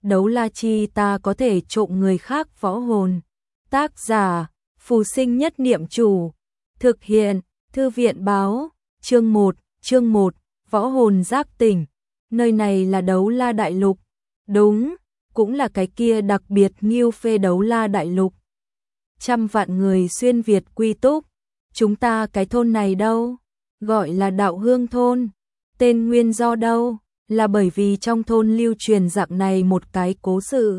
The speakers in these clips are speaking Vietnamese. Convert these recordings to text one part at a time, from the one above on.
đấu la chi ta có thể trộm người khác võ hồn. Tác giả, Phù Sinh Nhất Niệm Chủ. Thực hiện, Thư viện báo, chương 1, võ hồn giác tỉnh. Nơi này là đấu la đại lục. Đúng, cũng là cái kia đặc biệt nghiêu phê đấu la đại lục. Trăm vạn người xuyên Việt quy túc. Chúng ta cái thôn này đâu? Gọi là Đạo Hương thôn. Tên nguyên do đâu? Là bởi vì trong thôn lưu truyền dạng này một cái cố sự.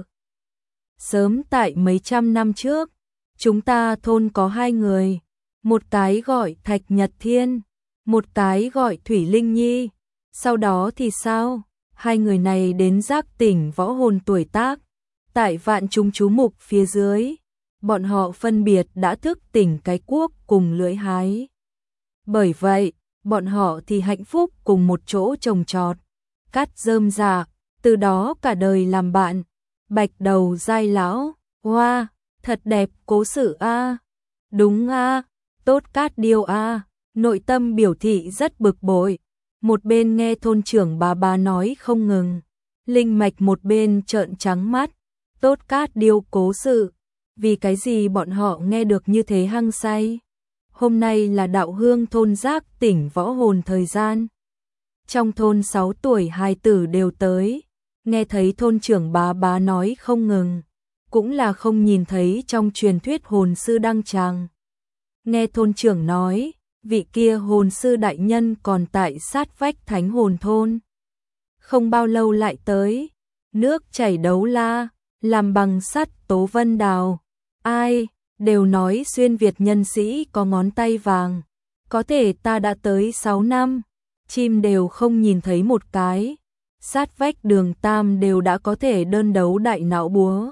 Sớm tại mấy trăm năm trước, chúng ta thôn có hai người. Một cái gọi Thạch Nhật Thiên, một cái gọi Thủy Linh Nhi. Sau đó thì sao? Hai người này đến giác tỉnh võ hồn tuổi tác. Tại vạn chúng chú mục phía dưới, bọn họ phân biệt đã thức tỉnh cái cuốc cùng lưỡi hái. Bởi vậy, bọn họ thì hạnh phúc cùng một chỗ trồng trọt, cắt rơm rạ, từ đó cả đời làm bạn. Bạch đầu giai lão, hoa, thật đẹp cố sự a. Đúng a, tốt cát điêu a. Nội tâm biểu thị rất bực bội. Một bên nghe thôn trưởng bà nói không ngừng, Linh Mạch một bên trợn trắng mắt. Tốt cát điêu cố sự, vì cái gì bọn họ nghe được như thế hăng say. Hôm nay là Đạo Hương thôn giác tỉnh võ hồn thời gian. Trong thôn 6 tuổi hài tử đều tới, nghe thấy thôn trưởng bà nói không ngừng, cũng là không nhìn thấy trong truyền thuyết hồn sư đăng tràng. Nghe thôn trưởng nói, vị kia hồn sư đại nhân còn tại sát vách thánh hồn thôn. Không bao lâu lại tới, nước chảy đấu la, làm bằng sắt tố vân đào. Ai, đều nói xuyên Việt nhân sĩ có ngón tay vàng. Có thể ta đã tới 6 năm, chim đều không nhìn thấy một cái. Sát vách Đường Tam đều đã có thể đơn đấu đại não búa.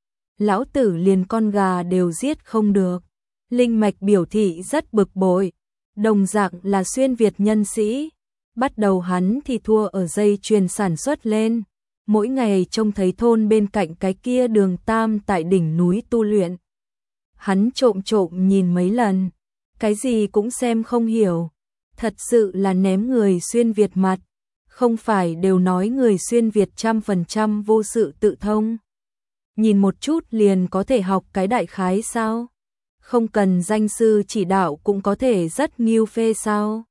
Lão tử liền con gà đều giết không được. Linh Mạch biểu thị rất bực bội. Đồng dạng là xuyên Việt nhân sĩ. Bắt đầu hắn thì thua ở dây chuyền sản xuất lên. Mỗi ngày trông thấy thôn bên cạnh cái kia Đường Tam tại đỉnh núi tu luyện. Hắn trộm nhìn mấy lần, cái gì cũng xem không hiểu. Thật sự là ném người xuyên Việt mặt. Không phải đều nói người xuyên Việt 100% vô sự tự thông. Nhìn một chút liền có thể học cái đại khái sao? Không cần danh sư chỉ đạo cũng có thể rất nghiêu phê sao?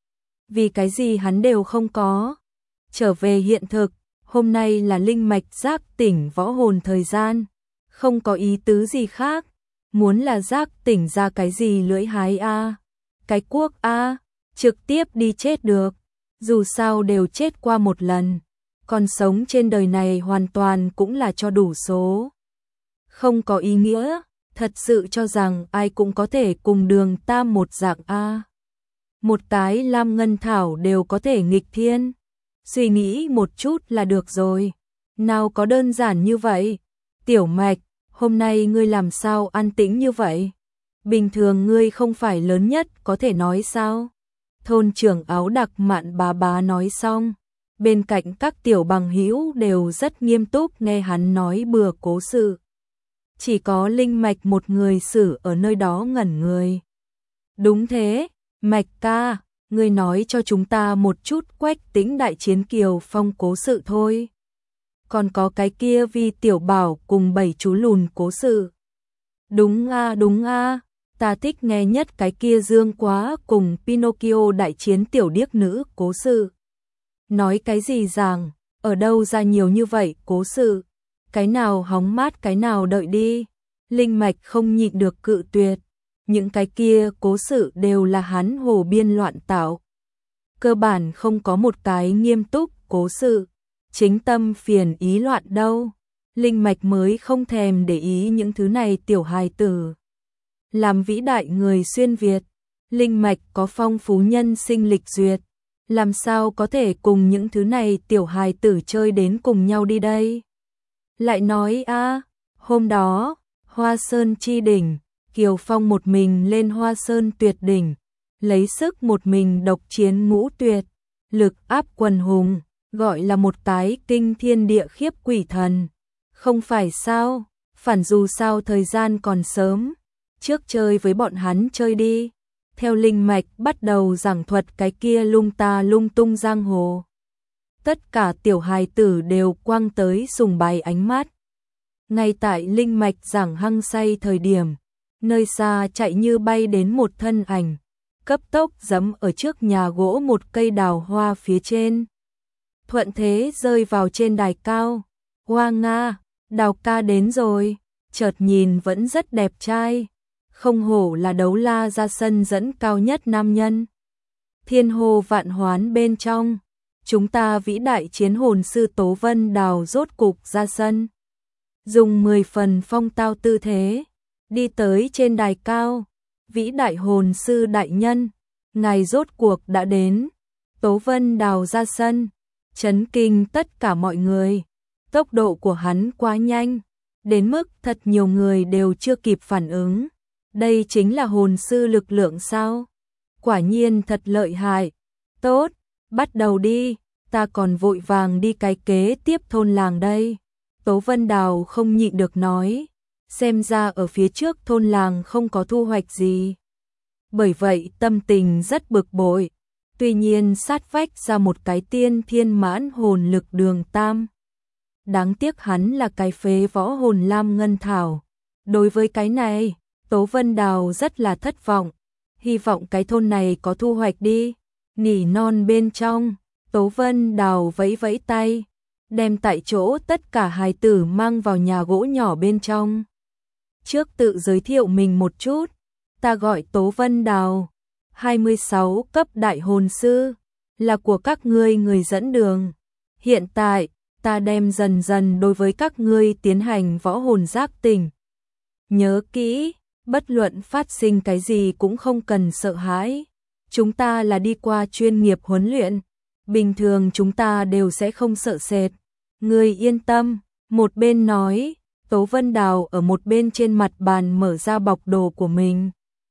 Vì cái gì hắn đều không có. Trở về hiện thực, hôm nay là Linh Mạch giác tỉnh võ hồn thời gian. Không có ý tứ gì khác. Muốn là giác tỉnh ra cái gì lưỡi hái a, cái cuốc a, trực tiếp đi chết được. Dù sao đều chết qua một lần, còn sống trên đời này hoàn toàn cũng là cho đủ số. Không có ý nghĩa, thật sự cho rằng ai cũng có thể cùng Đường Tam một dạng a. Một cái lam ngân thảo đều có thể nghịch thiên. Suy nghĩ một chút là được rồi. Nào có đơn giản như vậy. Tiểu Mạch, hôm nay ngươi làm sao an tĩnh như vậy? Bình thường ngươi không phải lớn nhất có thể nói sao? Thôn trưởng áo đặc mạn bà nói xong, bên cạnh các tiểu bằng hữu đều rất nghiêm túc nghe hắn nói bừa cố sự. Chỉ có Linh Mạch một người xử ở nơi đó ngẩn người. Đúng thế, Mạch ca, ngươi nói cho chúng ta một chút Quách Tĩnh đại chiến Kiều Phong cố sự thôi. Còn có cái kia Vi Tiểu Bảo cùng 7 chú lùn cố sự. Đúng a, ta thích nghe nhất cái kia Dương Quá cùng Pinocchio đại chiến tiểu điếc nữ cố sự. Nói cái gì rằng, ở đâu ra nhiều như vậy cố sự, cái nào hóng mát cái nào đợi đi. Linh Mạch không nhịn được cự tuyệt, những cái kia cố sự đều là hắn hồ biên loạn tạo. Cơ bản không có một cái nghiêm túc cố sự. Chính tâm phiền ý loạn đâu. Linh Mạch mới không thèm để ý những thứ này tiểu hài tử. Làm vĩ đại người xuyên Việt, Linh Mạch có phong phú nhân sinh lịch duyệt. Làm sao có thể cùng những thứ này tiểu hài tử chơi đến cùng nhau đi đây? Lại nói hôm đó, Hoa Sơn chi đỉnh, Kiều Phong một mình lên Hoa Sơn tuyệt đỉnh, lấy sức một mình độc chiến ngũ tuyệt, lực áp quần hùng. Gọi là một cái kinh thiên địa khiếp quỷ thần. Không phải sao, phản dù sao thời gian còn sớm, trước chơi với bọn hắn chơi đi. Theo Linh Mạch bắt đầu giảng thuật cái kia lung ta lung tung giang hồ. tất cả tiểu hài tử đều quăng tới sùng bái ánh mắt. Ngay tại linh mạch giảng hăng say thời điểm, nơi xa chạy như bay đến một thân ảnh, cấp tốc giẫm ở trước nhà gỗ một cây đào hoa phía trên. Thuận thế rơi vào trên đài cao. Hoa Nga, Đào ca đến rồi, chợt nhìn vẫn rất đẹp trai. Không hổ là đấu la ra sân dẫn cao nhất nam nhân. Thiên hồ vạn hoán bên trong, chúng ta vĩ đại chiến hồn sư Tố Vân Đào rốt cục ra sân. Dùng 10 phần phong tao tư thế, đi tới trên đài cao. Vĩ đại hồn sư đại nhân, ngài rốt cuộc đã đến. Tố Vân Đào ra sân, chấn kinh tất cả mọi người. Tốc độ của hắn quá nhanh, đến mức thật nhiều người đều chưa kịp phản ứng. Đây chính là hồn sư lực lượng sao? Quả nhiên thật lợi hại. Tốt, bắt đầu đi, ta còn vội vàng đi cái kế tiếp thôn làng đây. Tố Vân Đào không nhịn được nói, xem ra ở phía trước thôn làng không có thu hoạch gì. Bởi vậy tâm tình rất bực bội. Tuy nhiên sát vách ra một cái tiên thiên mãn hồn lực Đường Tam. Đáng tiếc hắn là cái phế võ hồn lam ngân thảo. Đối với cái này, Tố Vân Đào rất là thất vọng. Hy vọng cái thôn này có thu hoạch đi. Nỉ non bên trong, Tố Vân Đào vẫy vẫy tay, đem tại chỗ tất cả hài tử mang vào nhà gỗ nhỏ bên trong. Trước tự giới thiệu mình một chút, ta gọi Tố Vân Đào, 26 cấp đại hồn sư, là của các ngươi người dẫn đường. Hiện tại, ta đem dần dần đối với các ngươi tiến hành võ hồn giác tỉnh. Nhớ kỹ, bất luận phát sinh cái gì cũng không cần sợ hãi. Chúng ta là đi qua chuyên nghiệp huấn luyện, bình thường chúng ta đều sẽ không sợ sệt. Ngươi yên tâm, một bên nói, Tố Vân Đào ở một bên trên mặt bàn mở ra bọc đồ của mình.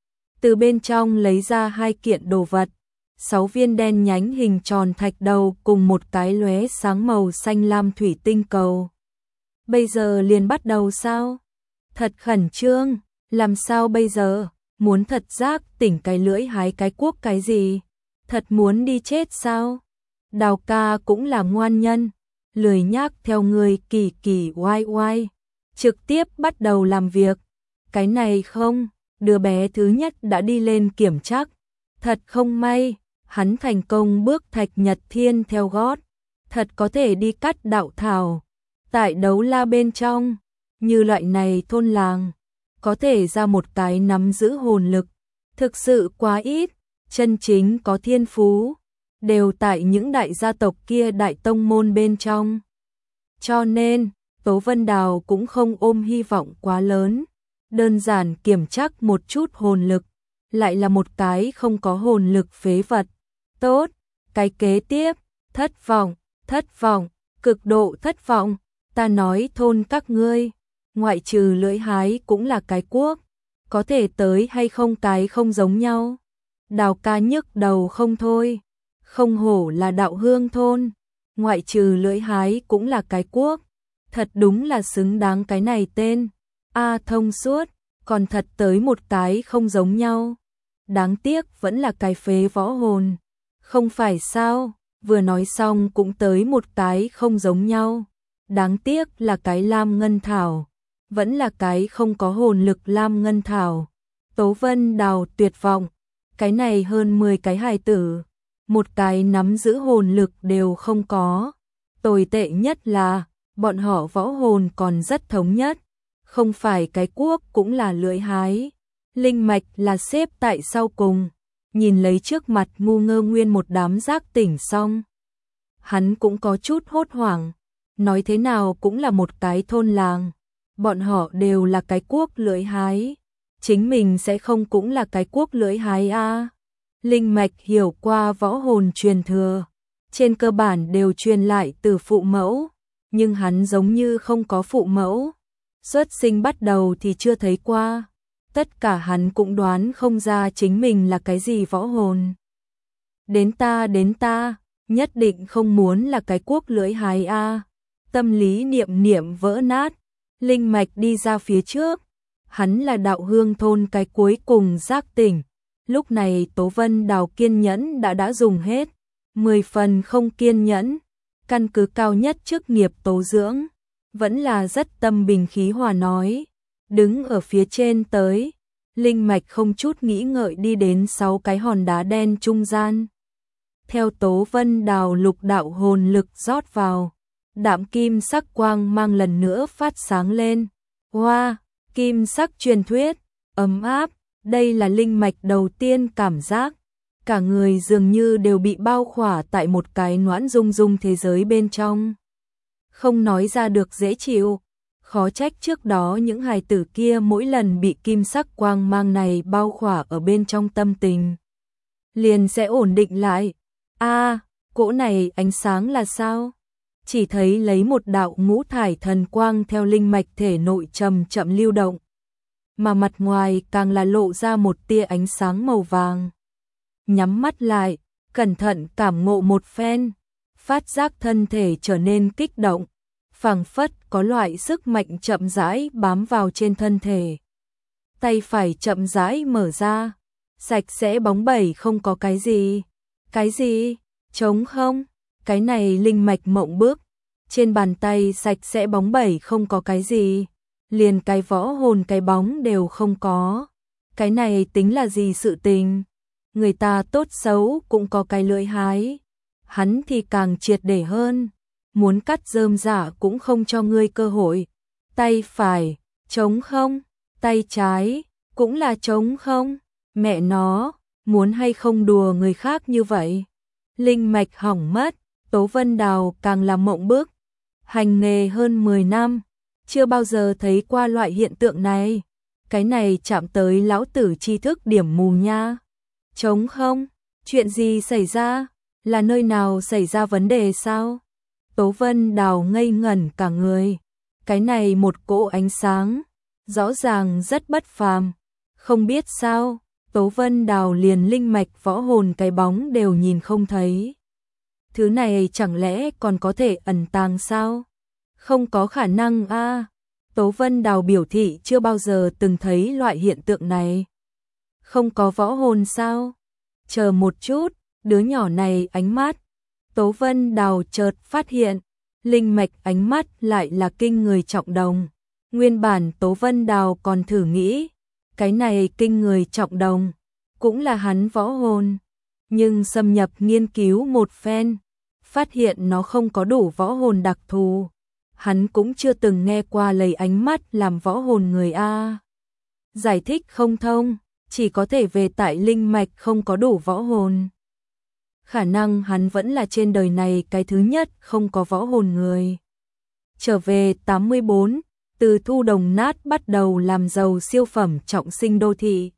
Từ bên trong lấy ra 2 kiện đồ vật, 6 viên đen nhánh hình tròn thạch đầu cùng một cái lóe sáng màu xanh lam thủy tinh cầu. Bây giờ liền bắt đầu sao? Thật khẩn trương, làm sao bây giờ? Muốn thật giác tỉnh cái lưỡi hái cái cuốc cái gì? Thật muốn đi chết sao? Đào ca cũng là ngoan nhân, lười nhác theo người kỳ kỳ oai oai, trực tiếp bắt đầu làm việc. Cái này không, đứa bé thứ nhất đã đi lên kiểm trắc. Thật không may, hắn thành công bước Thạch Nhật Thiên theo gót, thật có thể đi cắt đạo thảo. Tại đấu la bên trong, như loại này thôn làng, có thể ra một cái nắm giữ hồn lực, thực sự quá ít, chân chính có thiên phú, đều tại những đại gia tộc kia đại tông môn bên trong. Cho nên, Tố Vân Đào cũng không ôm hy vọng quá lớn, đơn giản kiểm trắc một chút hồn lực, lại là một cái không có hồn lực phế vật. Tốt, cái kế tiếp, thất vọng, cực độ thất vọng, ta nói thôn các ngươi, ngoại trừ lưỡi hái cũng là cái cuốc, có thể tới hay không cái không giống nhau. Đào ca nhức đầu không thôi, không hổ là đạo hương thôn, ngoại trừ lưỡi hái cũng là cái cuốc, thật đúng là xứng đáng cái này tên. Thông suốt, còn thật tới một cái không giống nhau. Đáng tiếc vẫn là cái phế võ hồn. Không phải sao, vừa nói xong cũng tới một cái không giống nhau. Đáng tiếc là cái lam ngân thảo, vẫn là cái không có hồn lực lam ngân thảo. Tố Vân Đào tuyệt vọng, cái này hơn 10 cái hài tử, một cái nắm giữ hồn lực đều không có. Tồi tệ nhất là, bọn họ võ hồn còn rất thống nhất, không phải cái cuốc cũng là lưỡi hái. Linh mạch là xếp tại sau cùng, nhìn lấy trước mặt ngu ngơ nguyên một đám giác tỉnh xong. Hắn cũng có chút hốt hoảng, nói thế nào cũng là một cái thôn làng, bọn họ đều là cái cuốc lưỡi hái, chính mình sẽ không cũng là cái cuốc lưỡi hái à. Linh mạch hiểu qua võ hồn truyền thừa, trên cơ bản đều truyền lại từ phụ mẫu, nhưng hắn giống như không có phụ mẫu, xuất sinh bắt đầu thì chưa thấy qua. Tất cả hắn cũng đoán không ra chính mình là cái gì võ hồn. Đến ta, nhất định không muốn là cái cuốc lưỡi hái a. Tâm lý niệm vỡ nát, linh mạch đi ra phía trước. Hắn là đạo hương thôn cái cuối cùng giác tỉnh. Lúc này Tố Vân Đào kiên nhẫn đã dùng hết, 10 phần không kiên nhẫn. căn cứ cao nhất chức nghiệp tố dưỡng, vẫn là rất tâm bình khí hòa nói, đứng ở phía trên tới, linh mạch không chút nghĩ ngợi đi đến 6 cái hòn đá đen trung gian. Theo Tố Vân Đào lục đạo hồn lực rót vào, đạm kim sắc quang mang lần nữa phát sáng lên. Hoa, kim sắc truyền thuyết, ấm áp, đây là linh mạch đầu tiên cảm giác. Cả người dường như đều bị bao khỏa tại một cái noãn rung rung thế giới bên trong. Không nói ra được dễ chịu, khó trách trước đó những hài tử kia mỗi lần bị kim sắc quang mang này bao khỏa ở bên trong tâm tình, liền sẽ ổn định lại. Cỗ này ánh sáng là sao? Chỉ thấy lấy một đạo ngũ thải thần quang theo linh mạch thể nội chậm chậm lưu động, mà mặt ngoài càng là lộ ra một tia ánh sáng màu vàng. Nhắm mắt lại, cẩn thận cảm ngộ một phen, phát giác thân thể trở nên kích động, phảng phất có loại sức mạnh chậm rãi bám vào trên thân thể. Tay phải chậm rãi mở ra, sạch sẽ bóng bẩy không có cái gì. Cái gì? Trống không? Cái này linh mạch mộng bước. Trên bàn tay sạch sẽ bóng bẩy không có cái gì. Liền cái võ hồn cái bóng đều không có. Cái này tính là gì sự tình? Người ta tốt xấu cũng có cái lưỡi hái. Hắn thì càng triệt để hơn. Muốn cắt rơm rạ cũng không cho ngươi cơ hội. Tay phải, trống không? Tay trái, cũng là trống không? Mẹ nó, muốn hay không đùa người khác như vậy? Linh mạch hỏng mất, Tố Vân Đào càng là mộng bức. Hành nghề hơn 10 năm, chưa bao giờ thấy qua loại hiện tượng này. Cái này chạm tới lão tử tri thức điểm mù nha. Trống không? Chuyện gì xảy ra? Là nơi nào xảy ra vấn đề sao? Tố Vân Đào ngây ngẩn cả người. Cái này một cỗ ánh sáng, rõ ràng rất bất phàm. Không biết sao, Tố Vân Đào liền linh mạch võ hồn cái bóng đều nhìn không thấy. Thứ này chẳng lẽ còn có thể ẩn tàng sao? Không có khả năng a. Tố Vân Đào biểu thị chưa bao giờ từng thấy loại hiện tượng này. Không có võ hồn sao? Chờ một chút, đứa nhỏ này ánh mắt. Tố Vân Đào chợt phát hiện, linh mạch ánh mắt lại là kinh người trọng đồng. Nguyên bản Tố Vân Đào còn thử nghĩ, cái này kinh người trọng đồng, cũng là hắn võ hồn. Nhưng xâm nhập nghiên cứu một phen, phát hiện nó không có đủ võ hồn đặc thù. Hắn cũng chưa từng nghe qua lấy ánh mắt làm võ hồn người A. Giải thích không thông, chỉ có thể về tại linh mạch không có đủ võ hồn. Khả năng hắn vẫn là trên đời này cái thứ nhất không có võ hồn người. Trở về 84, từ thu đồng nát bắt đầu làm giàu siêu phẩm trọng sinh đô thị.